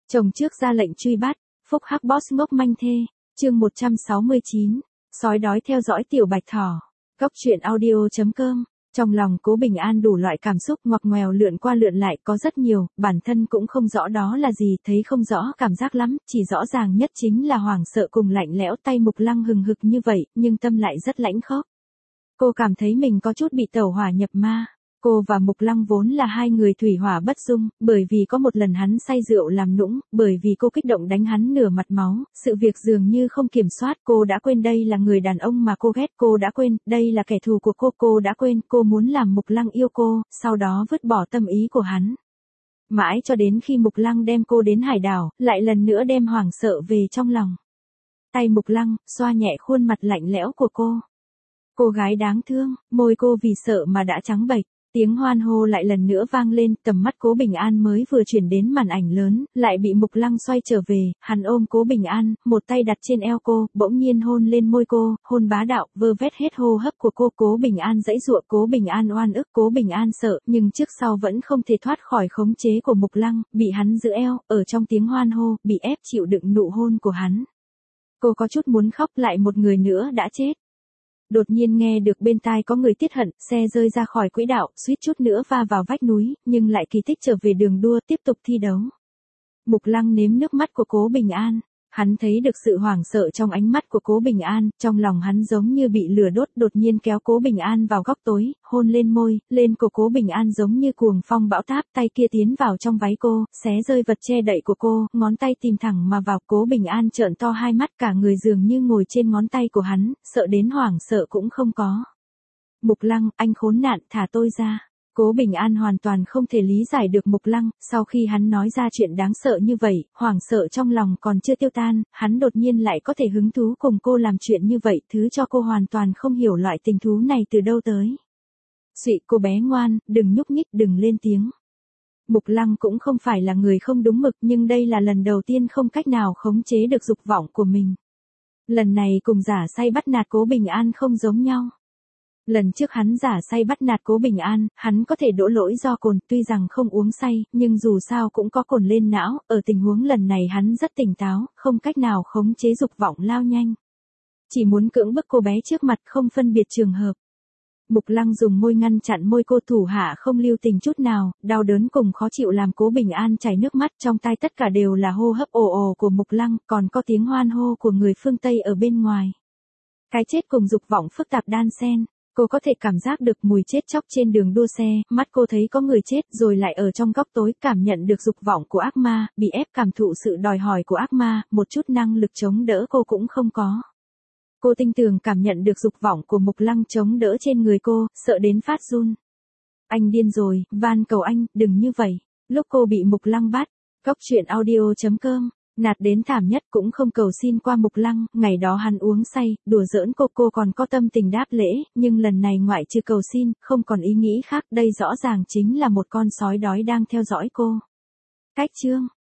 Chồng trước ra lệnh truy bắt, phúc hắc boss ngốc manh thê, chương 169, sói đói theo dõi tiểu bạch thỏ. Góc truyện audio.com. Trong lòng Cố Bình An đủ loại cảm xúc ngoặc ngoèo lượn qua lượn lại có rất nhiều, bản thân cũng không rõ đó là gì, thấy không rõ cảm giác lắm, chỉ rõ ràng nhất chính là hoảng sợ cùng lạnh lẽo, tay Mục Lăng hừng hực như vậy, nhưng tâm lại rất lãnh khốc. Cô cảm thấy mình có chút bị tẩu hỏa nhập ma. Cô và Mục Lăng vốn là hai người thủy hỏa bất dung, bởi vì có một lần hắn say rượu làm nũng, bởi vì cô kích động đánh hắn nửa mặt máu, sự việc dường như không kiểm soát, cô đã quên đây là người đàn ông mà cô ghét, cô đã quên, đây là kẻ thù của cô đã quên, cô muốn làm Mục Lăng yêu cô, sau đó vứt bỏ tâm ý của hắn. Mãi cho đến khi Mục Lăng đem cô đến hải đảo, lại lần nữa đem hoảng sợ về trong lòng. Tay Mục Lăng, xoa nhẹ khuôn mặt lạnh lẽo của cô. Cô gái đáng thương, môi cô vì sợ mà đã trắng bệch. Tiếng hoan hô lại lần nữa vang lên, tầm mắt Cố Bình An mới vừa chuyển đến màn ảnh lớn, lại bị Mục Lăng xoay trở về, hắn ôm Cố Bình An, một tay đặt trên eo cô, bỗng nhiên hôn lên môi cô, hôn bá đạo, vơ vét hết hô hấp của cô. Cố Bình An giãy giụa, Cố Bình An oan ức, Cố Bình An sợ, nhưng trước sau vẫn không thể thoát khỏi khống chế của Mục Lăng, bị hắn giữ eo, ở trong tiếng hoan hô, bị ép chịu đựng nụ hôn của hắn. Cô có chút muốn khóc, lại một người nữa đã chết. Đột nhiên nghe được bên tai có người tiết hận, xe rơi ra khỏi quỹ đạo, suýt chút nữa va vào vách núi, nhưng lại kỳ tích trở về đường đua, tiếp tục thi đấu. Mục Lăng nếm nước mắt của Cố Bình An, hắn thấy được sự hoảng sợ trong ánh mắt của Cố Bình An, trong lòng hắn giống như bị lửa đốt, đột nhiên kéo Cố Bình An vào góc tối, hôn lên môi, lên cổ Cố Bình An giống như cuồng phong bão táp, tay kia tiến vào trong váy cô, xé rơi vật che đậy của cô, ngón tay tìm thẳng mà vào. Cố Bình An trợn to hai mắt, cả người dường như ngồi trên ngón tay của hắn, sợ đến hoảng sợ cũng không có. Mục Lăng, anh khốn nạn, thả tôi ra. Cố Bình An hoàn toàn không thể lý giải được Mục Lăng, sau khi hắn nói ra chuyện đáng sợ như vậy, hoảng sợ trong lòng còn chưa tiêu tan, hắn đột nhiên lại có thể hứng thú cùng cô làm chuyện như vậy, thứ cho cô hoàn toàn không hiểu loại tình thú này từ đâu tới. Xụy, cô bé ngoan, đừng nhúc nhích, đừng lên tiếng. Mục Lăng cũng không phải là người không đúng mực, nhưng đây là lần đầu tiên không cách nào khống chế được dục vọng của mình. Lần này cùng giả say bắt nạt Cố Bình An không giống nhau. Lần trước hắn giả say bắt nạt Cố Bình An, hắn có thể đổ lỗi do cồn, tuy rằng không uống say, nhưng dù sao cũng có cồn lên não, ở tình huống lần này hắn rất tỉnh táo, không cách nào khống chế dục vọng lao nhanh. Chỉ muốn cưỡng bức cô bé trước mặt, không phân biệt trường hợp. Mục Lăng dùng môi ngăn chặn môi cô, thủ hạ không lưu tình chút nào, đau đớn cùng khó chịu làm Cố Bình An chảy nước mắt, trong tai tất cả đều là hô hấp ồ ồ của Mục Lăng, còn có tiếng hoan hô của người phương Tây ở bên ngoài. Cái chết cùng dục vọng phức tạp đan xen. Cô có thể cảm giác được mùi chết chóc trên đường đua xe, mắt cô thấy có người chết rồi lại ở trong góc tối, cảm nhận được dục vọng của ác ma, bị ép cảm thụ sự đòi hỏi của ác ma, một chút năng lực chống đỡ cô cũng không có. Cô tinh tường cảm nhận được dục vọng của Mục Lăng chống đỡ trên người cô, sợ đến phát run. Anh điên rồi, van cầu anh, đừng như vậy. Lúc cô bị Mục Lăng bắt, góc truyện audio.com. Nạt đến thảm nhất cũng không cầu xin qua Mục Lăng, ngày đó hắn uống say, đùa giỡn cô còn có tâm tình đáp lễ, nhưng lần này ngoại trừ cầu xin, không còn ý nghĩ khác, đây rõ ràng chính là một con sói đói đang theo dõi cô. Cách chương